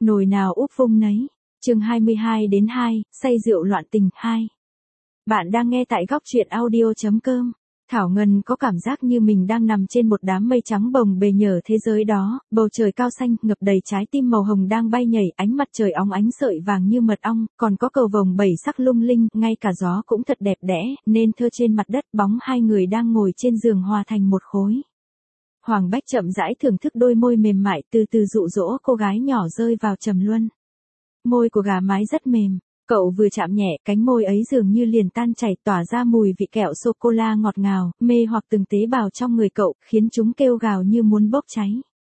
Nồi nào úp vung nấy. Chương 22 đến 2, say rượu loạn tình 2. Bạn đang nghe tại góc truyện audio.com. Thảo Ngân có cảm giác như mình đang nằm trên một đám mây trắng bồng bềnh nhờ thế giới đó, bầu trời cao xanh ngập đầy trái tim màu hồng đang bay nhảy, ánh mặt trời óng ánh sợi vàng như mật ong, còn có cầu vồng bảy sắc lung linh, ngay cả gió cũng thật đẹp đẽ, nên thơ trên mặt đất bóng hai người đang ngồi trên giường hòa thành một khối. Hoàng Bách chậm rãi thưởng thức đôi môi mềm mại từ từ dụ dỗ cô gái nhỏ rơi vào trầm luân. Môi của gà mái rất mềm, cậu vừa chạm nhẹ, cánh môi ấy dường như liền tan chảy tỏa ra mùi vị kẹo sô-cô-la ngọt ngào, mê hoặc từng tế bào trong người cậu, khiến chúng kêu gào như muốn bốc cháy.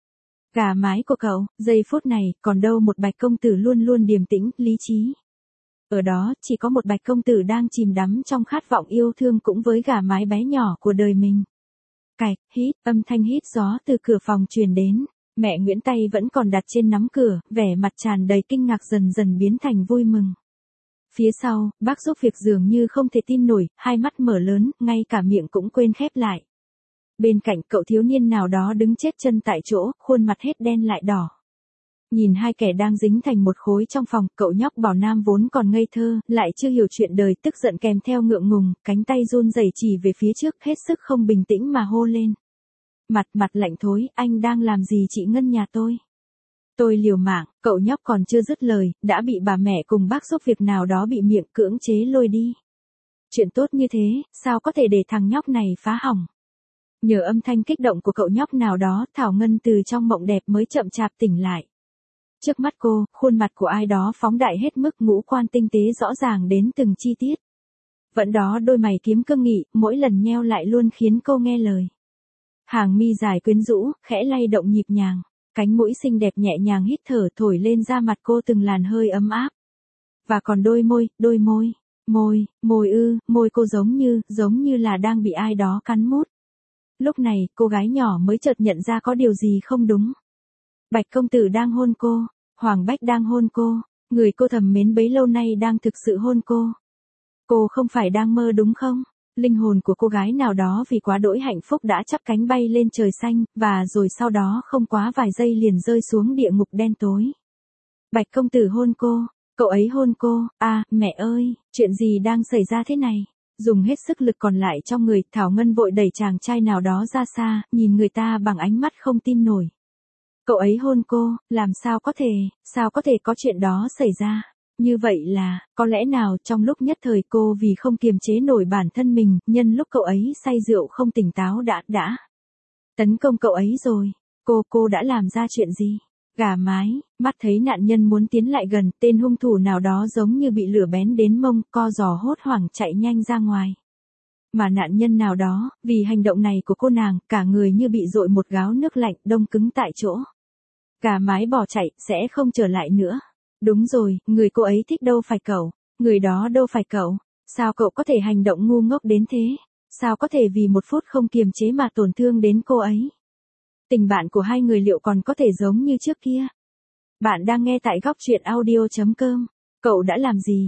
Gà mái của cậu, giây phút này, còn đâu một Bạch công tử luôn luôn điềm tĩnh, lý trí. Ở đó, chỉ có một Bạch công tử đang chìm đắm trong khát vọng yêu thương cũng với gà mái bé nhỏ của đời mình. Cạch, hít, âm thanh hít gió từ cửa phòng truyền đến. Mẹ Nguyễn tay vẫn còn đặt trên nắm cửa, vẻ mặt tràn đầy kinh ngạc dần dần biến thành vui mừng. Phía sau, bác giúp việc dường như không thể tin nổi, hai mắt mở lớn, ngay cả miệng cũng quên khép lại. Bên cạnh cậu thiếu niên nào đó đứng chết chân tại chỗ, khuôn mặt hết đen lại đỏ. Nhìn hai kẻ đang dính thành một khối trong phòng, cậu nhóc Bảo Nam vốn còn ngây thơ, lại chưa hiểu chuyện đời, tức giận kèm theo ngượng ngùng, cánh tay run rẩy chỉ về phía trước, hết sức không bình tĩnh mà hô lên. Mặt lạnh thối, anh đang làm gì chị Ngân nhà tôi? Tôi liều mạng, cậu nhóc còn chưa dứt lời, đã bị bà mẹ cùng bác giúp việc nào đó bị miệng cưỡng chế lôi đi. Chuyện tốt như thế, sao có thể để thằng nhóc này phá hỏng? Nhờ âm thanh kích động của cậu nhóc nào đó, Thảo Ngân từ trong mộng đẹp mới chậm chạp tỉnh lại. Trước mắt cô, khuôn mặt của ai đó phóng đại hết mức, ngũ quan tinh tế rõ ràng đến từng chi tiết. Vẫn đó đôi mày kiếm cương nghị, mỗi lần nheo lại luôn khiến cô nghe lời. Hàng mi dài quyến rũ, khẽ lay động nhịp nhàng, cánh mũi xinh đẹp nhẹ nhàng hít thở thổi lên da mặt cô từng làn hơi ấm áp. Và còn đôi môi, môi cô giống như là đang bị ai đó cắn mút. Lúc này, cô gái nhỏ mới chợt nhận ra có điều gì không đúng. Bạch công tử đang hôn cô, Hoàng Bách đang hôn cô, người cô thầm mến bấy lâu nay đang thực sự hôn cô. Cô không phải đang mơ đúng không? Linh hồn của cô gái nào đó vì quá đỗi hạnh phúc đã chắp cánh bay lên trời xanh, và rồi sau đó không quá vài giây liền rơi xuống địa ngục đen tối. Bạch công tử hôn cô, cậu ấy hôn cô, mẹ ơi, chuyện gì đang xảy ra thế này? Dùng hết sức lực còn lại trong người, Thảo Ngân vội đẩy chàng trai nào đó ra xa, nhìn người ta bằng ánh mắt không tin nổi. Cậu ấy hôn cô, làm sao có thể có chuyện đó xảy ra? Như vậy là, có lẽ nào trong lúc nhất thời cô vì không kiềm chế nổi bản thân mình, nhân lúc cậu ấy say rượu không tỉnh táo đã tấn công cậu ấy rồi. Cô đã làm ra chuyện gì? Gà mái, mắt thấy nạn nhân muốn tiến lại gần, tên hung thủ nào đó giống như bị lửa bén đến mông, co giò hốt hoảng chạy nhanh ra ngoài. Mà nạn nhân nào đó, vì hành động này của cô nàng, cả người như bị dội một gáo nước lạnh, đông cứng tại chỗ. Gà mái bỏ chạy, sẽ không trở lại nữa. Đúng rồi, người cô ấy thích đâu phải cậu, người đó đâu phải cậu, sao cậu có thể hành động ngu ngốc đến thế, sao có thể vì một phút không kiềm chế mà tổn thương đến cô ấy. Tình bạn của hai người liệu còn có thể giống như trước kia? Bạn đang nghe tại góc truyện audio.com, cậu đã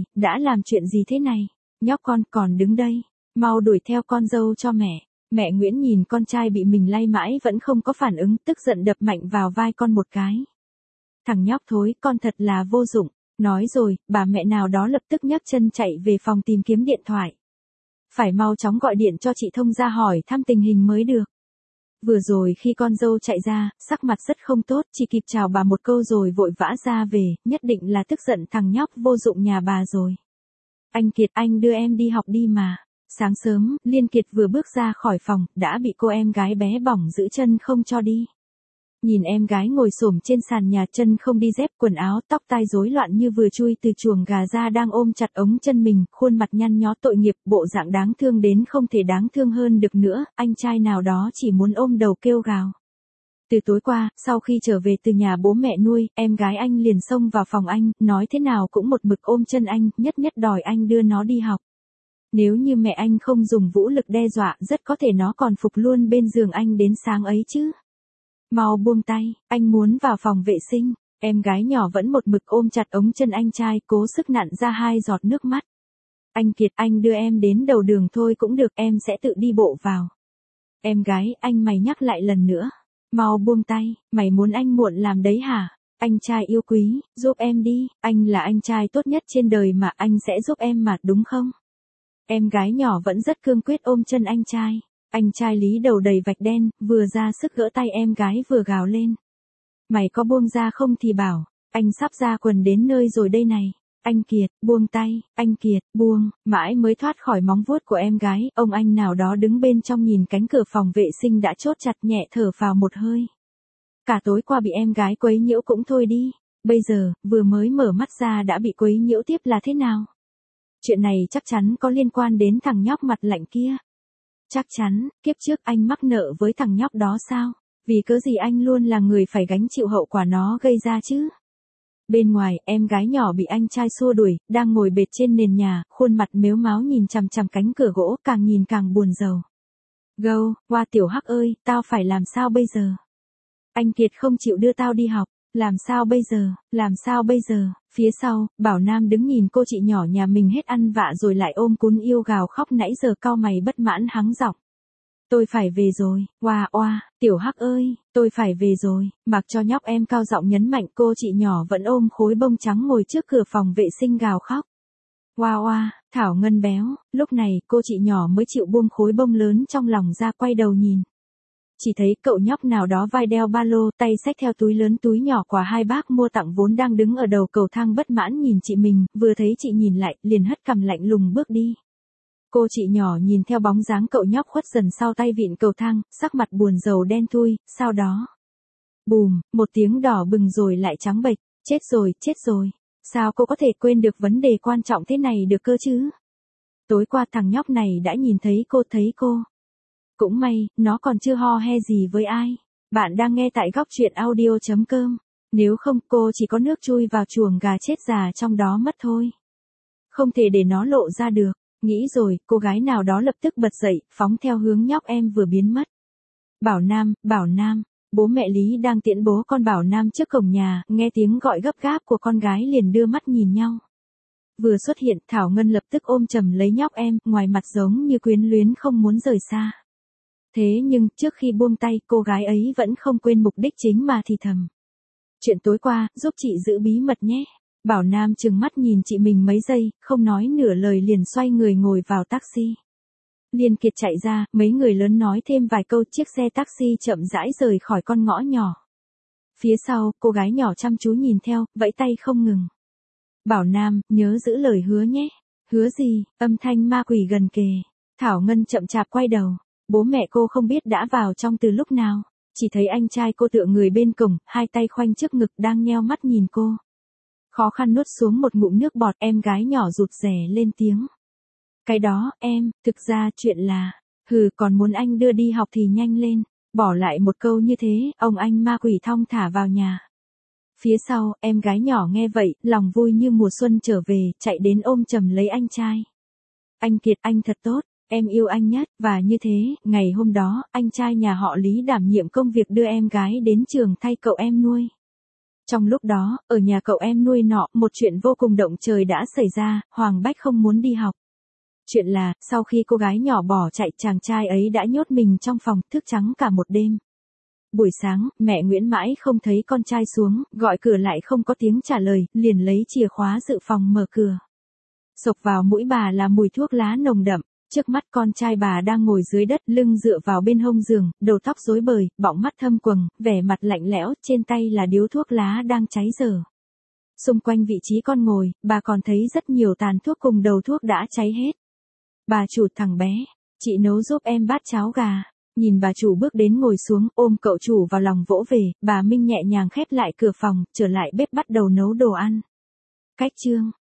làm chuyện gì thế này, nhóc con còn đứng đây, mau đuổi theo con dâu cho mẹ. Mẹ Nguyễn nhìn con trai bị mình lay mãi vẫn không có phản ứng, tức giận đập mạnh vào vai con một cái. Thằng nhóc thối, con thật là vô dụng. Nói rồi, bà mẹ nào đó lập tức nhấc chân chạy về phòng tìm kiếm điện thoại. Phải mau chóng gọi điện cho chị Thông ra hỏi thăm tình hình mới được. Vừa rồi khi con dâu chạy ra, sắc mặt rất không tốt, chỉ kịp chào bà một câu rồi vội vã ra về, nhất định là tức giận thằng nhóc vô dụng nhà bà rồi. Anh Kiệt, anh đưa em đi học đi mà. Sáng sớm, Liên Kiệt vừa bước ra khỏi phòng, đã bị cô em gái bé bỏng giữ chân không cho đi. Nhìn em gái ngồi xổm trên sàn nhà, chân không đi dép, quần áo tóc tai rối loạn như vừa chui từ chuồng gà ra, đang ôm chặt ống chân mình, khuôn mặt nhăn nhó tội nghiệp, bộ dạng đáng thương đến không thể đáng thương hơn được nữa, anh trai nào đó chỉ muốn ôm đầu kêu gào. Từ tối qua, sau khi trở về từ nhà bố mẹ nuôi, em gái anh liền xông vào phòng anh, nói thế nào cũng một mực ôm chân anh, nhất đòi anh đưa nó đi học. Nếu như mẹ anh không dùng vũ lực đe dọa, rất có thể nó còn phục luôn bên giường anh đến sáng ấy chứ. Mau buông tay, anh muốn vào phòng vệ sinh. Em gái nhỏ vẫn một mực ôm chặt ống chân anh trai, cố sức nặn ra 2 giọt nước mắt. Anh Kiệt, anh đưa em đến đầu đường thôi cũng được, em sẽ tự đi bộ vào. Em gái, anh mày nhắc lại lần nữa. Mau buông tay, mày muốn anh muộn làm đấy hả? Anh trai yêu quý, giúp em đi, anh là anh trai tốt nhất trên đời mà, anh sẽ giúp em mà, đúng không? Em gái nhỏ vẫn rất cương quyết ôm chân anh trai. Anh trai Lý đầu đầy vạch đen, vừa ra sức gỡ tay em gái vừa gào lên. Mày có buông ra không thì bảo, anh sắp ra quần đến nơi rồi đây này. Anh Kiệt, buông tay, anh Kiệt, buông, mãi mới thoát khỏi móng vuốt của em gái, ông anh nào đó đứng bên trong nhìn cánh cửa phòng vệ sinh đã chốt chặt nhẹ thở vào một hơi. Cả tối qua bị em gái quấy nhiễu cũng thôi đi, bây giờ, vừa mới mở mắt ra đã bị quấy nhiễu tiếp là thế nào? Chuyện này chắc chắn có liên quan đến thằng nhóc mặt lạnh kia. Chắc chắn, kiếp trước anh mắc nợ với thằng nhóc đó sao? Vì cớ gì anh luôn là người phải gánh chịu hậu quả nó gây ra chứ? Bên ngoài, em gái nhỏ bị anh trai xua đuổi, đang ngồi bệt trên nền nhà, khuôn mặt mếu máo nhìn chằm chằm cánh cửa gỗ, càng nhìn càng buồn rầu. Gâu, Hoa tiểu Hắc ơi, tao phải làm sao bây giờ? Anh Kiệt không chịu đưa tao đi học, làm sao bây giờ, làm sao bây giờ? Phía sau, Bảo Nam đứng nhìn cô chị nhỏ nhà mình hết ăn vạ rồi lại ôm cún yêu gào khóc nãy giờ cau mày bất mãn hắng giọng. Tôi phải về rồi, oa oa, tiểu Hắc ơi, tôi phải về rồi, mặc cho nhóc em cao giọng nhấn mạnh cô chị nhỏ vẫn ôm khối bông trắng ngồi trước cửa phòng vệ sinh gào khóc. Oa oa, Thảo Ngân béo, lúc này cô chị nhỏ mới chịu buông khối bông lớn trong lòng ra quay đầu nhìn. Chỉ thấy cậu nhóc nào đó vai đeo ba lô, tay xách theo túi lớn túi nhỏ quà hai bác mua tặng vốn đang đứng ở đầu cầu thang bất mãn nhìn chị mình, vừa thấy chị nhìn lại, liền hất cằm lạnh lùng bước đi. Cô chị nhỏ nhìn theo bóng dáng cậu nhóc khuất dần sau tay vịn cầu thang, sắc mặt buồn rầu đen thui, sau đó. Bùm, một tiếng đỏ bừng rồi lại trắng bệch, chết rồi. Sao cô có thể quên được vấn đề quan trọng thế này được cơ chứ? Tối qua thằng nhóc này đã nhìn thấy cô. Cũng may, nó còn chưa ho he gì với ai. Bạn đang nghe tại góc truyện audio.com. Nếu không cô chỉ có nước chui vào chuồng gà chết già trong đó mất thôi. Không thể để nó lộ ra được. Nghĩ rồi, cô gái nào đó lập tức bật dậy, phóng theo hướng nhóc em vừa biến mất. Bảo Nam, bố mẹ Lý đang tiễn bố con Bảo Nam trước cổng nhà, nghe tiếng gọi gấp gáp của con gái liền đưa mắt nhìn nhau. Vừa xuất hiện, Thảo Ngân lập tức ôm chầm lấy nhóc em, ngoài mặt giống như quyến luyến không muốn rời xa. Thế nhưng, trước khi buông tay, cô gái ấy vẫn không quên mục đích chính mà thì thầm. Chuyện tối qua, giúp chị giữ bí mật nhé. Bảo Nam trừng mắt nhìn chị mình mấy giây, không nói nửa lời liền xoay người ngồi vào taxi. Liên Kiệt chạy ra, mấy người lớn nói thêm vài câu, chiếc xe taxi chậm rãi rời khỏi con ngõ nhỏ. Phía sau, cô gái nhỏ chăm chú nhìn theo, vẫy tay không ngừng. Bảo Nam, nhớ giữ lời hứa nhé. Hứa gì? Âm thanh ma quỷ gần kề. Thảo Ngân chậm chạp quay đầu. Bố mẹ cô không biết đã vào trong từ lúc nào. Chỉ thấy anh trai cô tựa người bên cổng, hai tay khoanh trước ngực đang nheo mắt nhìn cô. Khó khăn nuốt xuống một ngụm nước bọt, em gái nhỏ rụt rè lên tiếng. Cái đó, em, thực ra chuyện là, còn muốn anh đưa đi học thì nhanh lên. Bỏ lại một câu như thế, ông anh ma quỷ thong thả vào nhà. Phía sau, em gái nhỏ nghe vậy, lòng vui như mùa xuân trở về, chạy đến ôm chầm lấy anh trai. Anh Kiệt, anh thật tốt, em yêu anh nhất, và như thế, ngày hôm đó, anh trai nhà họ Lý đảm nhiệm công việc đưa em gái đến trường thay cậu em nuôi. Trong lúc đó, ở nhà cậu em nuôi nọ, một chuyện vô cùng động trời đã xảy ra, Hoàng Bách không muốn đi học. Chuyện là, sau khi cô gái nhỏ bỏ chạy, chàng trai ấy đã nhốt mình trong phòng, thức trắng cả một đêm. Buổi sáng, mẹ Nguyễn mãi không thấy con trai xuống, gọi cửa lại không có tiếng trả lời, liền lấy chìa khóa dự phòng mở cửa. Xộc vào mũi bà là mùi thuốc lá nồng đậm, trước mắt con trai bà đang ngồi dưới đất, lưng dựa vào bên hông giường, đầu tóc rối bời, bọng mắt thâm quầng, vẻ mặt lạnh lẽo, trên tay là điếu thuốc lá đang cháy dở. Xung quanh vị trí con ngồi, bà còn thấy rất nhiều tàn thuốc cùng đầu thuốc đã cháy hết. Bà chủ, thằng bé, chị nấu giúp em bát cháo gà. Nhìn bà chủ bước đến ngồi xuống, ôm cậu chủ vào lòng vỗ về, bà Minh nhẹ nhàng khép lại cửa phòng, trở lại bếp bắt đầu nấu đồ ăn. Cách chương